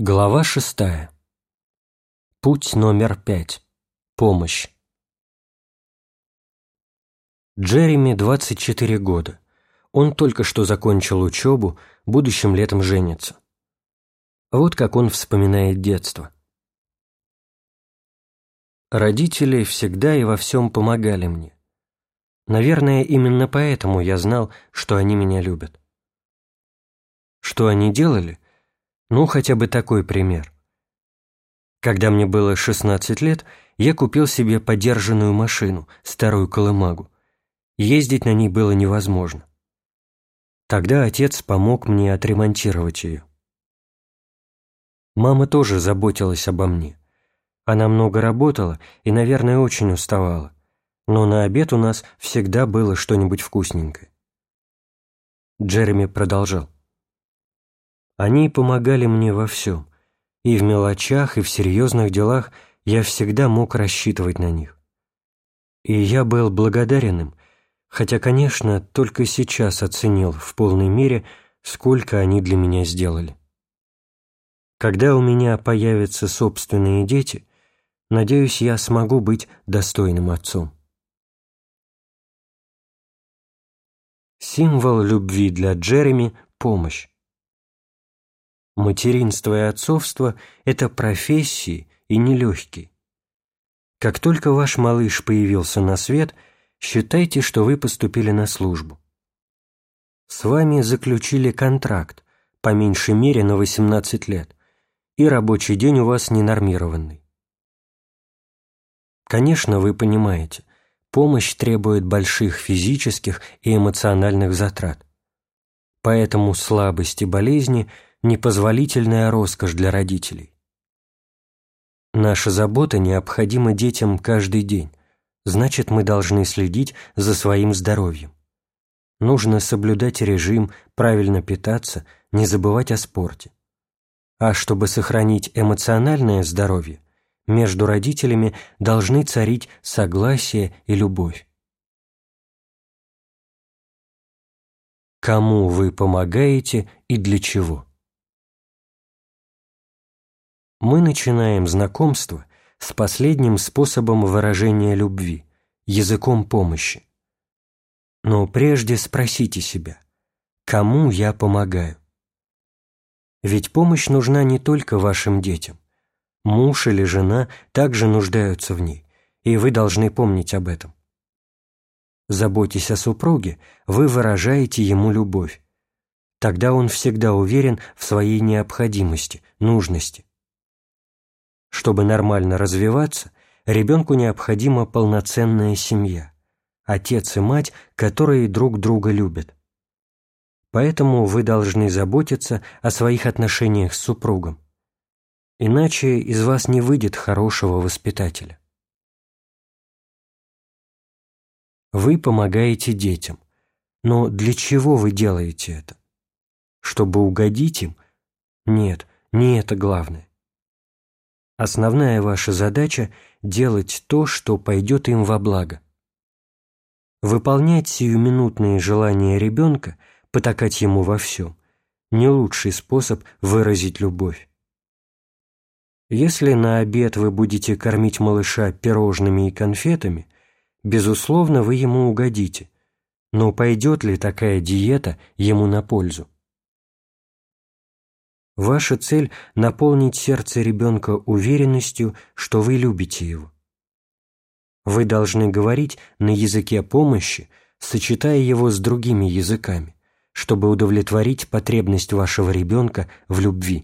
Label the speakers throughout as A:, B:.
A: Глава 6. Путь номер 5. Помощь. Джереми 24 года. Он только что закончил учебу, будущим летом женится. Вот как он вспоминает детство. Родители всегда и во всем помогали мне. Наверное, именно поэтому я знал, что они меня любят. Что они делали? Ну, хотя бы такой пример. Когда мне было 16 лет, я купил себе подержанную машину, старую колымагу. Ездить на ней было невозможно. Тогда отец помог мне отремонтировать ее. Мама тоже заботилась обо мне. Она много работала и, наверное, очень уставала, но на обед у нас всегда было что-нибудь вкусненькое. Джереми продолжал. Они помогали мне во всем, и в мелочах, и в серьезных делах я всегда мог рассчитывать на них. И я был благодарен им, хотя, конечно, только сейчас оценил в полной мере, сколько они для меня сделали. Когда у меня появятся собственные дети, надеюсь, я смогу быть достойным отцом. Символ любви для Джереми – помощь. Материнство и отцовство – это профессии и нелегкие. Как только ваш малыш появился на свет, считайте, что вы поступили на службу. С вами заключили контракт, по меньшей мере на 18 лет, и рабочий день у вас ненормированный. Конечно, вы понимаете, помощь требует больших физических и эмоциональных затрат. Поэтому слабость и болезни – непозволительная роскошь для родителей. Наша забота необходима детям каждый день, значит, мы должны следить за своим здоровьем. Нужно соблюдать режим, правильно питаться, не забывать о спорте. А чтобы сохранить эмоциональное здоровье, между родителями должны царить согласие и любовь. Кому вы помогаете и для чего? Мы начинаем знакомство с последним способом выражения любви – языком помощи. Но прежде спросите себя, кому я помогаю? Ведь помощь нужна не только вашим детям. Муж или жена также нуждаются в ней, и вы должны помнить об этом. Заботясь о супруге, вы выражаете ему любовь. Тогда он всегда уверен в своей необходимости, нужности. Чтобы нормально развиваться, ребенку необходима полноценная семья, отец и мать, которые друг друга любят. Поэтому вы должны заботиться о своих отношениях с супругом. Иначе из вас не выйдет хорошего воспитателя. Вы помогаете детям, но для чего вы делаете это? Чтобы угодить им? Нет, не это главное. Основная ваша задача – делать то, что пойдет им во благо. Выполнять сиюминутные желания ребенка, потакать ему во всем – не лучший способ выразить любовь. Если на обед вы будете кормить малыша пирожными и конфетами, безусловно, вы ему угодите, но пойдет ли такая диета ему на пользу? Ваша цель – наполнить сердце ребенка уверенностью, что вы любите его. Вы должны говорить на языке помощи, сочетая его с другими языками, чтобы удовлетворить потребность вашего ребенка в любви.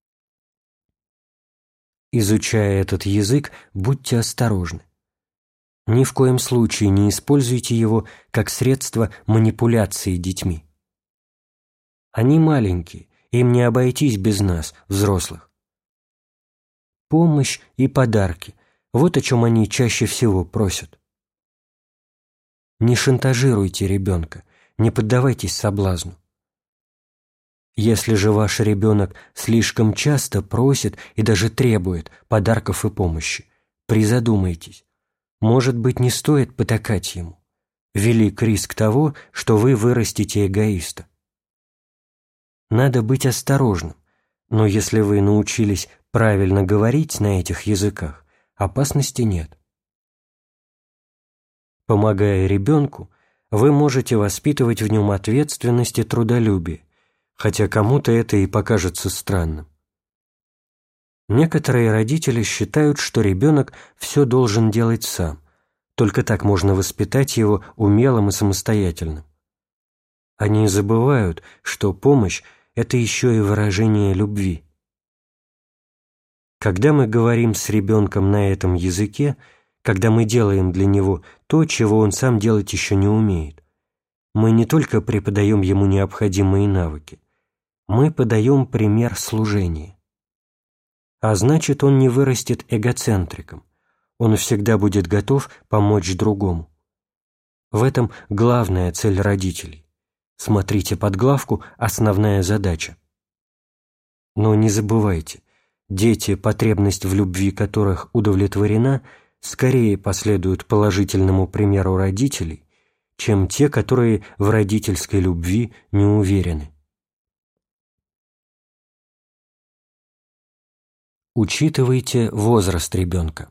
A: Изучая этот язык, будьте осторожны. Ни в коем случае не используйте его как средство манипуляции детьми. Они маленькие, им не обойтись без нас, взрослых. Помощь и подарки – вот о чем они чаще всего просят. Не шантажируйте ребенка, не поддавайтесь соблазну. Если же ваш ребенок слишком часто просит и даже требует подарков и помощи, призадумайтесь. Может быть, не стоит потакать ему. Велик риск того, что вы вырастите эгоиста. Надо быть осторожным, Но если вы научились правильно говорить на этих языках, опасности нет. Помогая ребенку, вы можете воспитывать в нем ответственность и трудолюбие, хотя кому-то это и покажется странным. Некоторые родители считают, что ребенок все должен делать сам, только так можно воспитать его умелым и самостоятельным. Они забывают, что помощь – это еще и выражение любви. Когда мы говорим с ребенком на этом языке, когда мы делаем для него то, чего он сам делать еще не умеет, мы не только преподаем ему необходимые навыки, мы подаем пример служения. А значит, он не вырастет эгоцентриком, он всегда будет готов помочь другому. В этом главная цель родителей. Смотрите подглавку «Основная задача». Но не забывайте, дети, потребность в любви которых удовлетворена, скорее последуют положительному примеру родителей, чем те, которые в родительской любви не уверены. Учитывайте возраст ребенка.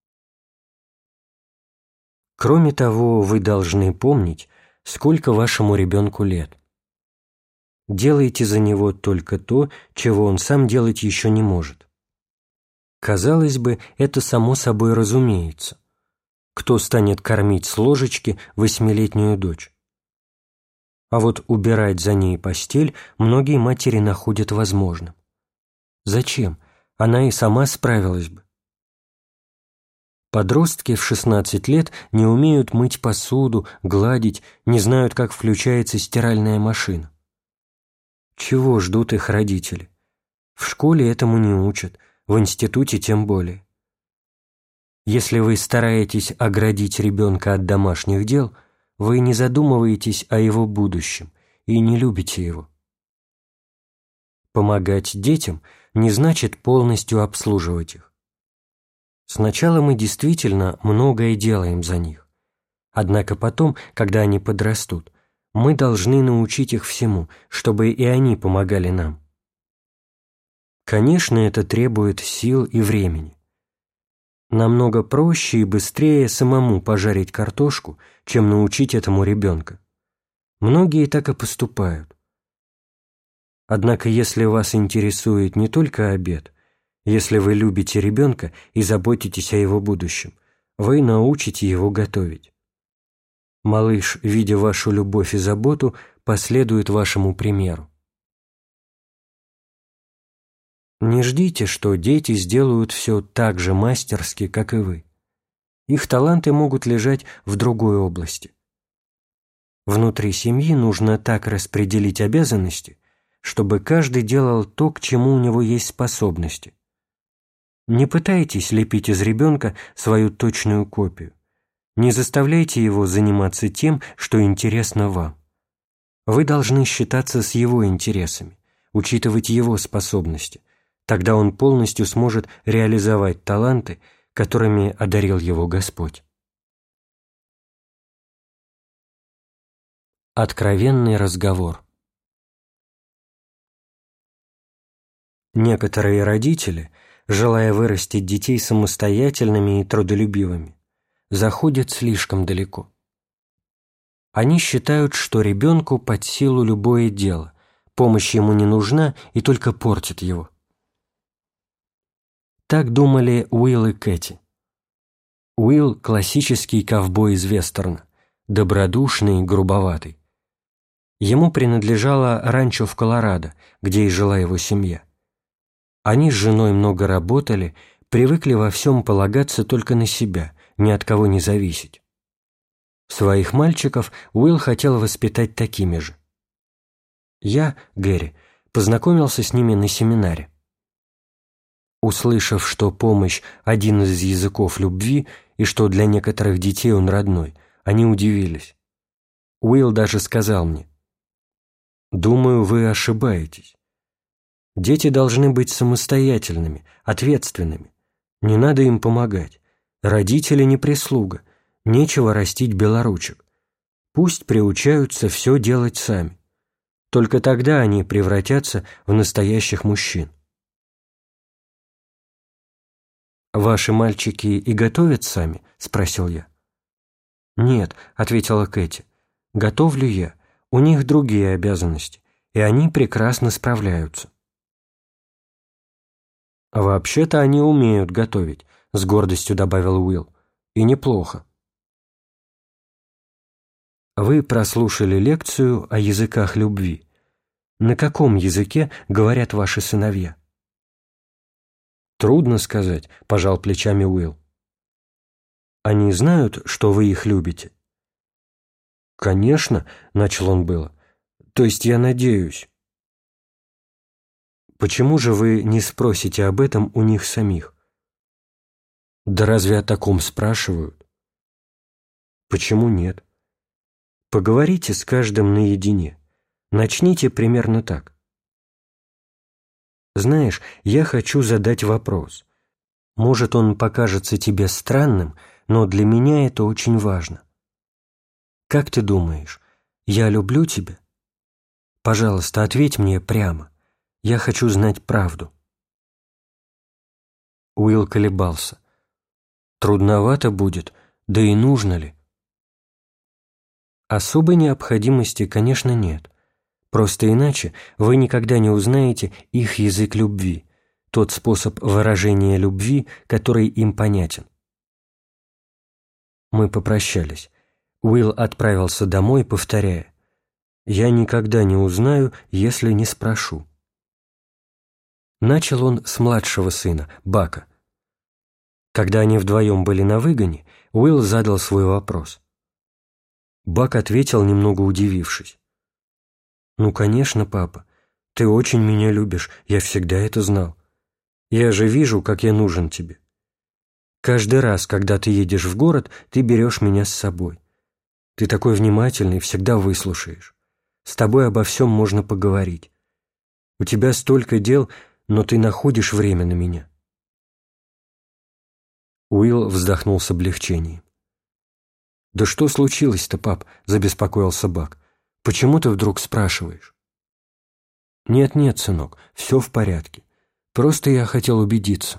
A: Кроме того, вы должны помнить, сколько вашему ребенку лет. Делайте за него только то, чего он сам делать еще не может. Казалось бы, это само собой разумеется. Кто станет кормить с ложечки 8-летнюю дочь? А вот убирать за ней постель многие матери находят возможным. Зачем? Она и сама справилась бы. Подростки в 16 лет не умеют мыть посуду, гладить, не знают, как включается стиральная машина. Чего ждут их родители? В школе этому не учат, в институте тем более. Если вы стараетесь оградить ребенка от домашних дел, вы не задумываетесь о его будущем и не любите его. Помогать детям не значит полностью обслуживать их. Сначала мы действительно многое делаем за них. Однако потом, когда они подрастут, мы должны научить их всему, чтобы и они помогали нам. Конечно, это требует сил и времени. Намного проще и быстрее самому пожарить картошку, чем научить этому ребенка. Многие так и поступают. Однако, если вас интересует не только обед, если вы любите ребенка и заботитесь о его будущем, вы научите его готовить. Малыш, видя вашу любовь и заботу, последует вашему примеру. Не ждите, что дети сделают все так же мастерски, как и вы. Их таланты могут лежать в другой области. Внутри семьи нужно так распределить обязанности, чтобы каждый делал то, к чему у него есть способности. Не пытайтесь лепить из ребенка свою точную копию. Не заставляйте его заниматься тем, что интересно вам. Вы должны считаться с его интересами, учитывать его способности. Тогда он полностью сможет реализовать таланты, которыми одарил его Господь. Откровенный разговор. Некоторые родители, желая вырастить детей самостоятельными и трудолюбивыми, заходят слишком далеко. Они считают, что ребенку под силу любое дело, помощь ему не нужна и только портит его. Так думали Уилл и Кэти. Уилл – классический ковбой из вестерна, добродушный и грубоватый. Ему принадлежало ранчо в Колорадо, где и жила его семья. Они с женой много работали, привыкли во всем полагаться только на себя, ни от кого не зависеть. Своих мальчиков Уилл хотел воспитать такими же. Я, Гэри, познакомился с ними на семинаре. Услышав, что помощь – один из языков любви и что для некоторых детей он родной, они удивились. Уилл даже сказал мне: «Думаю, вы ошибаетесь. Дети должны быть самостоятельными, ответственными. Не надо им помогать. Родители не прислуга, нечего растить белоручек. Пусть приучаются все делать сами. Только тогда они превратятся в настоящих мужчин». «Ваши мальчики и готовят сами?» – спросил я. «Нет», – ответила Кэти, – «готовлю я. У них другие обязанности, и они прекрасно справляются». «Вообще-то они умеют готовить», – с гордостью добавил Уилл. «И неплохо». Вы прослушали лекцию о языках любви. На каком языке говорят ваши сыновья? «Трудно сказать», – пожал плечами Уилл. «Они знают, что вы их любите?» «Конечно», – начал он было. «То есть я надеюсь». «Почему же вы не спросите об этом у них самих?» «Да разве о таком спрашивают?» «Почему нет?» «Поговорите с каждым наедине. Начните примерно так. Знаешь, я хочу задать вопрос. Может, он покажется тебе странным, но для меня это очень важно. Как ты думаешь, я люблю тебя? Пожалуйста, ответь мне прямо. Я хочу знать правду». Уилл колебался. «Трудновато будет, да и нужно ли?» Особой необходимости, конечно, нет. Просто иначе вы никогда не узнаете их язык любви, тот способ выражения любви, который им понятен. Мы попрощались. Уилл отправился домой, повторяя: «Я никогда не узнаю, если не спрошу». Начал он с младшего сына, Бака. Когда они вдвоем были на выгоне, Уилл задал свой вопрос. Бак ответил, немного удивившись: «Ну, конечно, папа, ты очень меня любишь, я всегда это знал. Я же вижу, как я нужен тебе. Каждый раз, когда ты едешь в город, ты берешь меня с собой. Ты такой внимательный, всегда выслушаешь. С тобой обо всем можно поговорить. У тебя столько дел, но ты находишь время на меня». Уилл вздохнул с облегчением. «Да что случилось-то, пап?» – забеспокоился Бак. «Почему ты вдруг спрашиваешь?» «Нет-нет, сынок, все в порядке. Просто я хотел убедиться».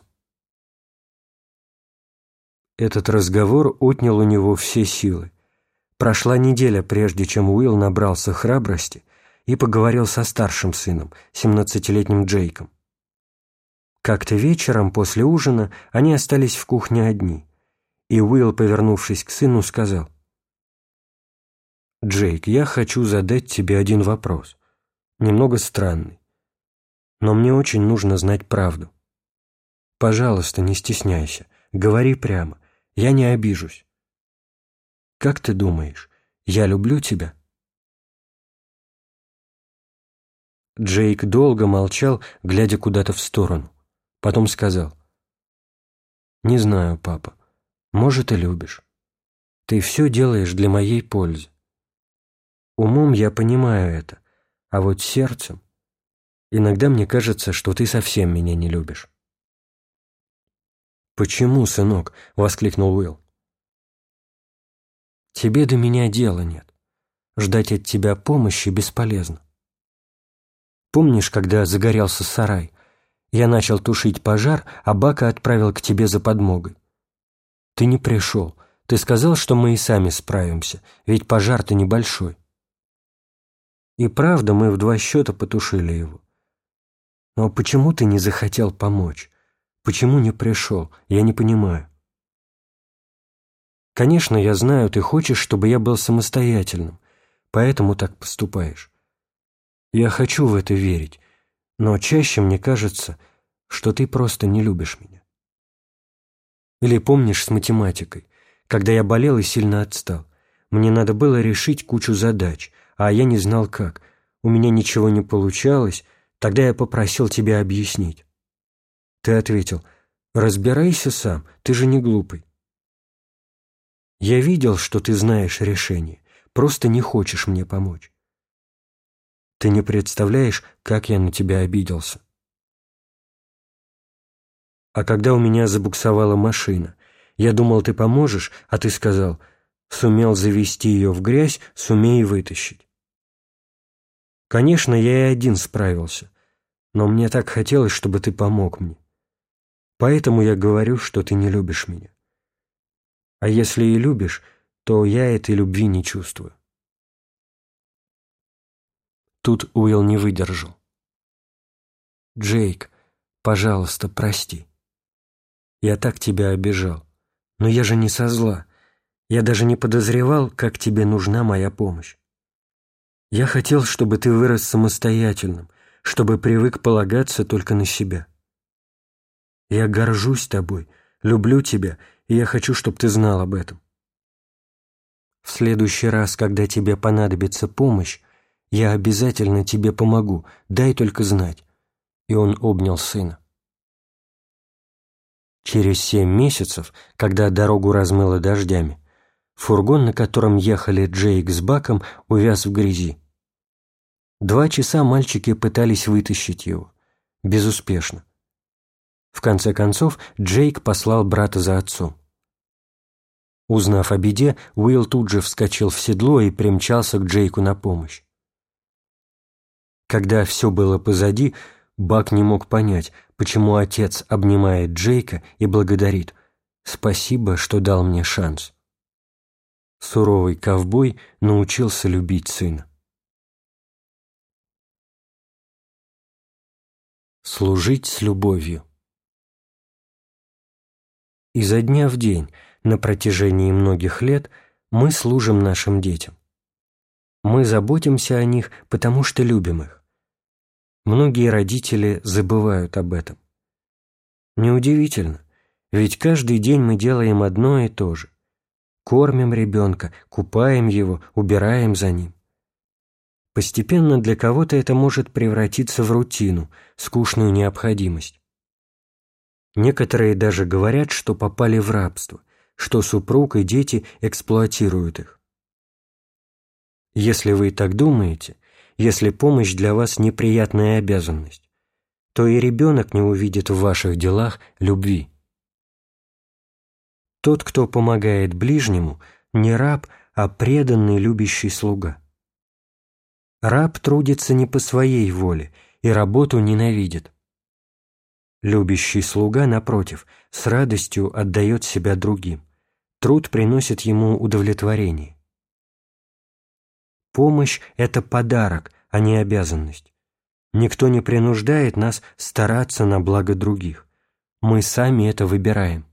A: Этот разговор отнял у него все силы. Прошла неделя, прежде чем Уилл набрался храбрости и поговорил со старшим сыном, 17-летним Джейком. Как-то вечером после ужина они остались в кухне одни, и Уилл, повернувшись к сыну, сказал: «Джейк, я хочу задать тебе один вопрос, немного странный, но мне очень нужно знать правду. Пожалуйста, не стесняйся, говори прямо, я не обижусь. Как ты думаешь, я люблю тебя?» Джейк долго молчал, глядя куда-то в сторону. Потом сказал: «Не знаю, папа, может, и любишь. Ты все делаешь для моей пользы. Умом я понимаю это, а вот сердцем иногда мне кажется, что ты совсем меня не любишь». «Почему, сынок?» — воскликнул Уилл. «Тебе до меня дела нет. Ждать от тебя помощи бесполезно. Помнишь, когда загорелся сарай? Я начал тушить пожар, а Бака отправил к тебе за подмогой. Ты не пришел. Ты сказал, что мы и сами справимся, ведь пожар-то небольшой. И правда, мы в 2 счета потушили его. Но почему ты не захотел помочь? Почему не пришел? Я не понимаю. Конечно, я знаю, ты хочешь, чтобы я был самостоятельным, поэтому так поступаешь. Я хочу в это верить, но чаще мне кажется, что ты просто не любишь меня. Или помнишь с математикой, когда я болел и сильно отстал? Мне надо было решить кучу задач, а я не знал как. У меня ничего не получалось, тогда я попросил тебя объяснить. Ты ответил: «Разбирайся сам, ты же не глупый». Я видел, что ты знаешь решение, просто не хочешь мне помочь. Ты не представляешь, как я на тебя обиделся. А когда у меня забуксовала машина, я думал, ты поможешь, а ты сказал: «Сумел завести ее в грязь, сумей вытащить». Конечно, я и один справился, но мне так хотелось, чтобы ты помог мне. Поэтому я говорю, что ты не любишь меня. А если и любишь, то я этой любви не чувствую». Тут Уилл не выдержал. «Джейк, пожалуйста, прости. Я так тебя обижал. Но я же не со зла. Я даже не подозревал, как тебе нужна моя помощь. Я хотел, чтобы ты вырос самостоятельным, чтобы привык полагаться только на себя. Я горжусь тобой, люблю тебя, и я хочу, чтобы ты знал об этом. В следующий раз, когда тебе понадобится помощь, я обязательно тебе помогу, дай только знать». И он обнял сына. Через 7 месяцев, когда дорогу размыло дождями, фургон, на котором ехали Джейк с Баком, увяз в грязи. 2 часа мальчики пытались вытащить его. Безуспешно. В конце концов, Джейк послал брата за отцом. Узнав о беде, Уилл тут же вскочил в седло и примчался к Джейку на помощь. Когда все было позади, Бак не мог понять, почему отец обнимает Джейка и благодарит: «Спасибо, что дал мне шанс». Суровый ковбой научился любить сына. Служить с любовью. Изо дня в день, на протяжении многих лет, мы служим нашим детям. Мы заботимся о них, потому что любим их. Многие родители забывают об этом. Неудивительно, ведь каждый день мы делаем одно и то же. Кормим ребенка, купаем его, убираем за ним. Постепенно для кого-то это может превратиться в рутину, скучную необходимость. Некоторые даже говорят, что попали в рабство, что супруг и дети эксплуатируют их. Если вы так думаете, если помощь для вас неприятная обязанность, то и ребенок не увидит в ваших делах любви. Тот, кто помогает ближнему, не раб, а преданный любящий слуга. Раб трудится не по своей воле и работу ненавидит. Любящий слуга, напротив, с радостью отдает себя другим. Труд приносит ему удовлетворение. Помощь – это подарок, а не обязанность. Никто не принуждает нас стараться на благо других. Мы сами это выбираем.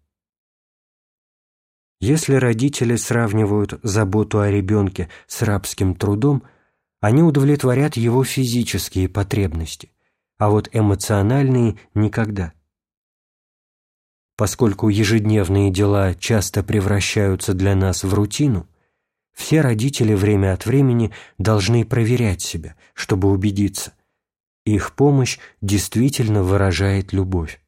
A: Если родители сравнивают заботу о ребенке с рабским трудом, они удовлетворят его физические потребности, а вот эмоциональные – никогда. Поскольку ежедневные дела часто превращаются для нас в рутину, все родители время от времени должны проверять себя, чтобы убедиться. Их помощь действительно выражает любовь.